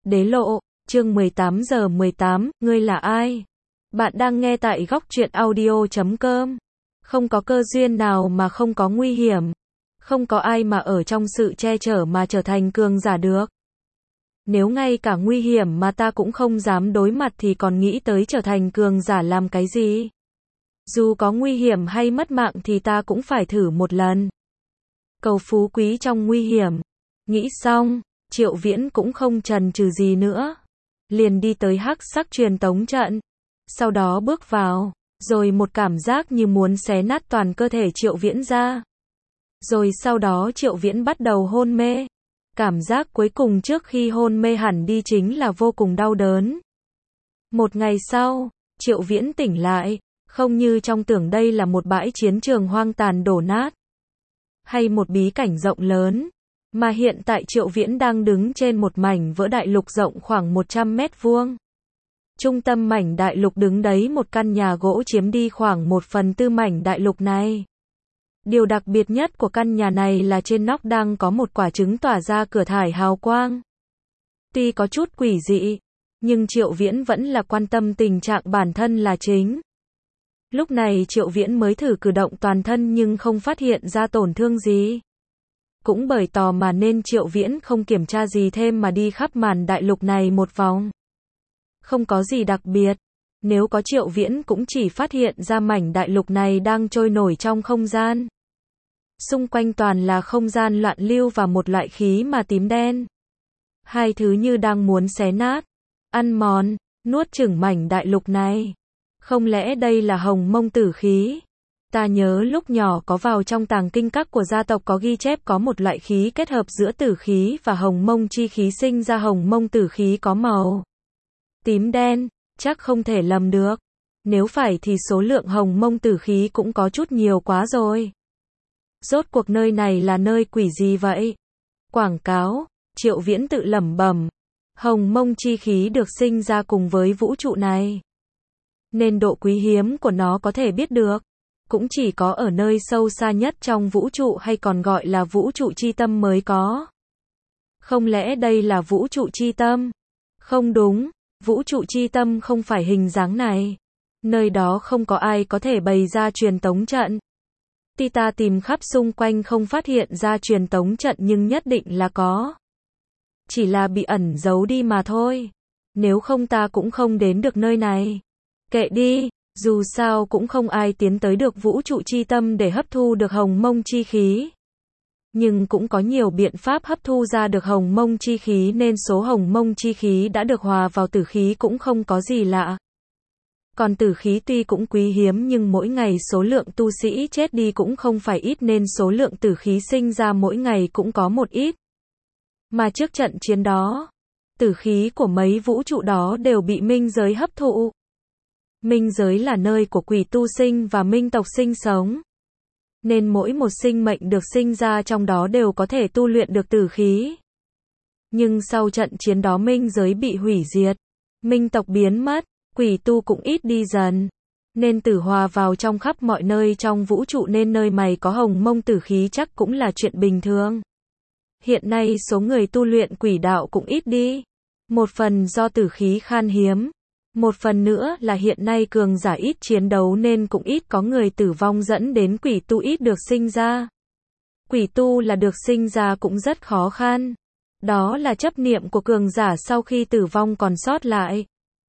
Đế lộ, chương 18 giờ 18, ngươi là ai? Bạn đang nghe tại góc truyện audio.com. Không có cơ duyên nào mà không có nguy hiểm. Không có ai mà ở trong sự che chở mà trở thành cường giả được. Nếu ngay cả nguy hiểm mà ta cũng không dám đối mặt thì còn nghĩ tới trở thành cường giả làm cái gì? Dù có nguy hiểm hay mất mạng thì ta cũng phải thử một lần. Cầu phú quý trong nguy hiểm. Nghĩ xong, Triệu Viễn cũng không chần chừ gì nữa. Liền đi tới hắc sắc truyền tống trận. Sau đó bước vào, rồi một cảm giác như muốn xé nát toàn cơ thể Triệu Viễn ra. Rồi sau đó Triệu Viễn bắt đầu hôn mê. Cảm giác cuối cùng trước khi hôn mê hẳn đi chính là vô cùng đau đớn. Một ngày sau, Triệu Viễn tỉnh lại, không như trong tưởng đây là một bãi chiến trường hoang tàn đổ nát, hay một bí cảnh rộng lớn, mà hiện tại Triệu Viễn đang đứng trên một mảnh vỡ đại lục rộng khoảng 100 mét vuông. Trung tâm mảnh đại lục đứng đấy một căn nhà gỗ chiếm đi khoảng 1/4 mảnh đại lục này. Điều đặc biệt nhất của căn nhà này là trên nóc đang có một quả trứng tỏa ra cửa thải hào quang. Tuy có chút quỷ dị, nhưng Triệu Viễn vẫn là quan tâm tình trạng bản thân là chính. Lúc này Triệu Viễn mới thử cử động toàn thân nhưng không phát hiện ra tổn thương gì. Cũng bởi tò mò nên Triệu Viễn không kiểm tra gì thêm mà đi khắp màn đại lục này một vòng. Không có gì đặc biệt. Nếu có Triệu Viễn cũng chỉ phát hiện ra mảnh đại lục này đang trôi nổi trong không gian. Xung quanh toàn là không gian loạn lưu và một loại khí mà tím đen. Hai thứ như đang muốn xé nát, ăn mòn, nuốt chửng mảnh đại lục này. Không lẽ đây là hồng mông tử khí? Ta nhớ lúc nhỏ có vào trong tàng kinh các của gia tộc có ghi chép có một loại khí kết hợp giữa tử khí và hồng mông chi khí sinh ra hồng mông tử khí có màu tím đen, chắc không thể lầm được. Nếu phải thì số lượng hồng mông tử khí cũng có chút nhiều quá rồi. Rốt cuộc nơi này là nơi quỷ gì vậy? Quảng cáo, Triệu Viễn tự lẩm bẩm. Hồng mông chi khí được sinh ra cùng với vũ trụ này, nên độ quý hiếm của nó có thể biết được. Cũng chỉ có ở nơi sâu xa nhất trong vũ trụ hay còn gọi là vũ trụ chi tâm mới có. Không lẽ đây là vũ trụ chi tâm? Không đúng, vũ trụ chi tâm không phải hình dáng này. Nơi đó không có ai có thể bày ra truyền tống trận. Tuy ta tìm khắp xung quanh không phát hiện ra truyền tống trận nhưng nhất định là có. Chỉ là bị ẩn giấu đi mà thôi. Nếu không ta cũng không đến được nơi này. Kệ đi, dù sao cũng không ai tiến tới được vũ trụ chi tâm để hấp thu được hồng mông chi khí. Nhưng cũng có nhiều biện pháp hấp thu ra được hồng mông chi khí nên số hồng mông chi khí đã được hòa vào tử khí cũng không có gì lạ. Còn tử khí tuy cũng quý hiếm nhưng mỗi ngày số lượng tu sĩ chết đi cũng không phải ít nên số lượng tử khí sinh ra mỗi ngày cũng có một ít. Mà trước trận chiến đó, tử khí của mấy vũ trụ đó đều bị minh giới hấp thụ. Minh giới là nơi của quỷ tu sinh và minh tộc sinh sống. Nên mỗi một sinh mệnh được sinh ra trong đó đều có thể tu luyện được tử khí. Nhưng sau trận chiến đó minh giới bị hủy diệt. Minh tộc biến mất, quỷ tu cũng ít đi dần. Nên tử hòa vào trong khắp mọi nơi trong vũ trụ nên nơi mày có hồng mông tử khí chắc cũng là chuyện bình thường. Hiện nay số người tu luyện quỷ đạo cũng ít đi. Một phần do tử khí khan hiếm. Một phần nữa là hiện nay cường giả ít chiến đấu nên cũng ít có người tử vong dẫn đến quỷ tu ít được sinh ra. Quỷ tu là được sinh ra cũng rất khó khăn. Đó là chấp niệm của cường giả sau khi tử vong còn sót lại.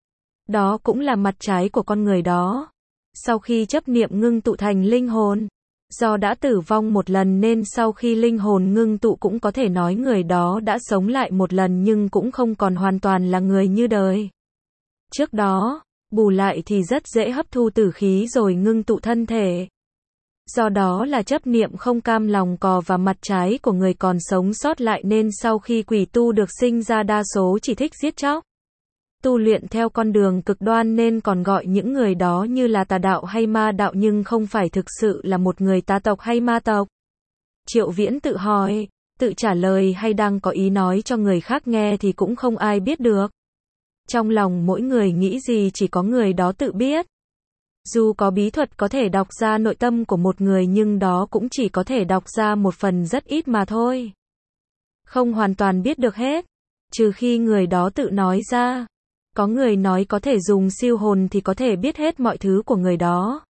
Đó cũng là mặt trái của con người đó. Sau khi chấp niệm ngưng tụ thành linh hồn. Do đã tử vong một lần nên sau khi linh hồn ngưng tụ cũng có thể nói người đó đã sống lại một lần nhưng cũng không còn hoàn toàn là người như đời trước đó, bù lại thì rất dễ hấp thu tử khí rồi ngưng tụ thân thể. Do đó là chấp niệm không cam lòng cò và mặt trái của người còn sống sót lại nên sau khi quỷ tu được sinh ra đa số chỉ thích giết chóc. Tu luyện theo con đường cực đoan nên còn gọi những người đó như là tà đạo hay ma đạo nhưng không phải thực sự là một người tà tộc hay ma tộc. Triệu Viễn tự hỏi, tự trả lời hay đang có ý nói cho người khác nghe thì cũng không ai biết được. Trong lòng mỗi người nghĩ gì chỉ có người đó tự biết. Dù có bí thuật có thể đọc ra nội tâm của một người nhưng đó cũng chỉ có thể đọc ra một phần rất ít mà thôi. Không hoàn toàn biết được hết. Trừ khi người đó tự nói ra. Có người nói có thể dùng siêu hồn thì có thể biết hết mọi thứ của người đó.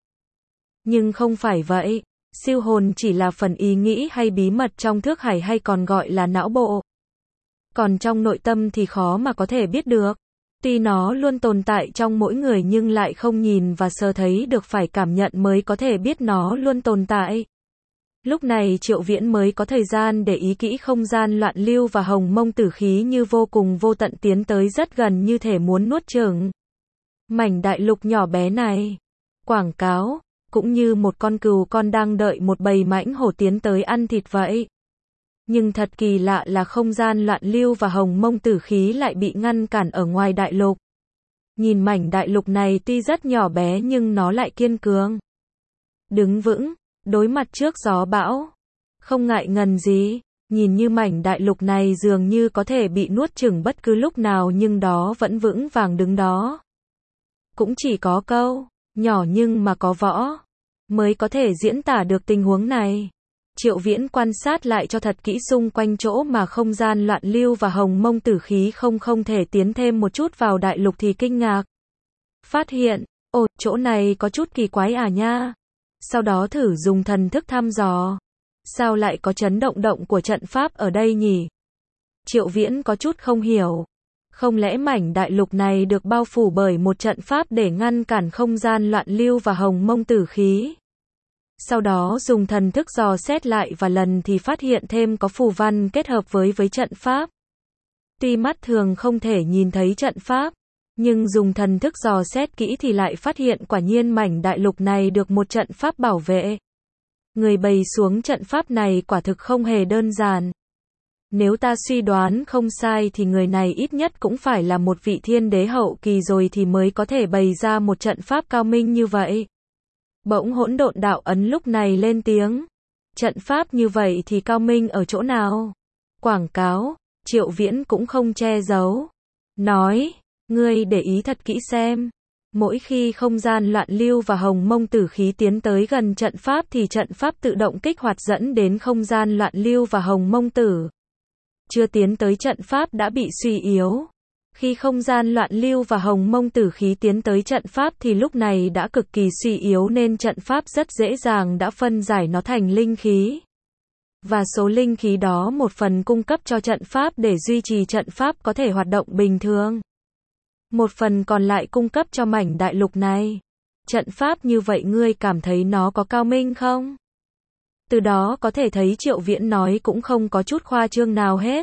Nhưng không phải vậy. Siêu hồn chỉ là phần ý nghĩ hay bí mật trong thức hải hay còn gọi là não bộ. Còn trong nội tâm thì khó mà có thể biết được. Tuy nó luôn tồn tại trong mỗi người nhưng lại không nhìn và sờ thấy được, phải cảm nhận mới có thể biết nó luôn tồn tại. Lúc này Triệu Viễn mới có thời gian để ý kỹ không gian loạn lưu và hồng mông tử khí như vô cùng vô tận tiến tới rất gần như thể muốn nuốt chửng mảnh đại lục nhỏ bé này. Quảng cáo, cũng như một con cừu con đang đợi một bầy mãnh hổ tiến tới ăn thịt vậy. Nhưng thật kỳ lạ là không gian loạn lưu và hồng mông tử khí lại bị ngăn cản ở ngoài đại lục. Nhìn mảnh đại lục này tuy rất nhỏ bé nhưng nó lại kiên cường. Đứng vững, đối mặt trước gió bão. Không ngại ngần gì, nhìn như mảnh đại lục này dường như có thể bị nuốt chửng bất cứ lúc nào nhưng đó vẫn vững vàng đứng đó. Cũng chỉ có câu, nhỏ nhưng mà có võ, mới có thể diễn tả được tình huống này. Triệu Viễn quan sát lại cho thật kỹ xung quanh chỗ mà không gian loạn lưu và hồng mông tử khí không thể tiến thêm một chút vào đại lục thì kinh ngạc. Phát hiện, ồ, chỗ này có chút kỳ quái à nha. Sau đó thử dùng thần thức thăm dò. Sao lại có chấn động của trận pháp ở đây nhỉ? Triệu Viễn có chút không hiểu. Không lẽ mảnh đại lục này được bao phủ bởi một trận pháp để ngăn cản không gian loạn lưu và hồng mông tử khí? Sau đó dùng thần thức dò xét lại và lần thì phát hiện thêm có phù văn kết hợp với trận pháp. Tuy mắt thường không thể nhìn thấy trận pháp, nhưng dùng thần thức dò xét kỹ thì lại phát hiện quả nhiên mảnh đại lục này được một trận pháp bảo vệ. Người bày xuống trận pháp này quả thực không hề đơn giản. Nếu ta suy đoán không sai thì người này ít nhất cũng phải là một vị thiên đế hậu kỳ rồi thì mới có thể bày ra một trận pháp cao minh như vậy. Bỗng hỗn độn đạo ấn lúc này lên tiếng. Trận pháp như vậy thì cao minh ở chỗ nào? Quảng cáo, Triệu Viễn cũng không che giấu. Nói, ngươi để ý thật kỹ xem. Mỗi khi không gian loạn lưu và hồng mông tử khí tiến tới gần trận pháp thì trận pháp tự động kích hoạt dẫn đến không gian loạn lưu và hồng mông tử. Chưa tiến tới trận pháp đã bị suy yếu. Khi không gian loạn lưu và hồng mông tử khí tiến tới trận pháp thì lúc này đã cực kỳ suy yếu nên trận pháp rất dễ dàng đã phân giải nó thành linh khí. Và số linh khí đó một phần cung cấp cho trận pháp để duy trì trận pháp có thể hoạt động bình thường. Một phần còn lại cung cấp cho mảnh đại lục này. Trận pháp như vậy ngươi cảm thấy nó có cao minh không? Từ đó có thể thấy Triệu Viễn nói cũng không có chút khoa trương nào hết.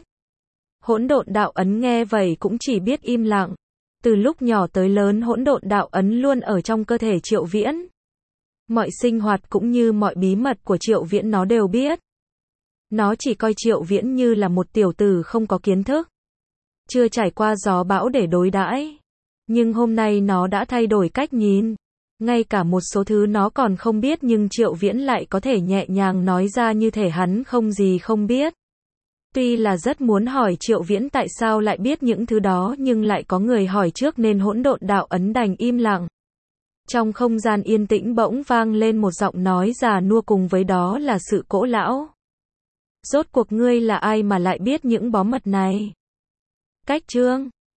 Hỗn độn đạo ấn nghe vậy cũng chỉ biết im lặng. Từ lúc nhỏ tới lớn hỗn độn đạo ấn luôn ở trong cơ thể Triệu Viễn. Mọi sinh hoạt cũng như mọi bí mật của Triệu Viễn nó đều biết. Nó chỉ coi Triệu Viễn như là một tiểu tử không có kiến thức. Chưa trải qua gió bão để đối đãi. Nhưng hôm nay nó đã thay đổi cách nhìn. Ngay cả một số thứ nó còn không biết nhưng Triệu Viễn lại có thể nhẹ nhàng nói ra như thể hắn không gì không biết. Tuy là rất muốn hỏi Triệu Viễn tại sao lại biết những thứ đó nhưng lại có người hỏi trước nên hỗn độn đạo ấn đành im lặng. Trong không gian yên tĩnh bỗng vang lên một giọng nói già nua cùng với đó là sự cỗ lão. Rốt cuộc ngươi là ai mà lại biết những bó mật này? Cách chương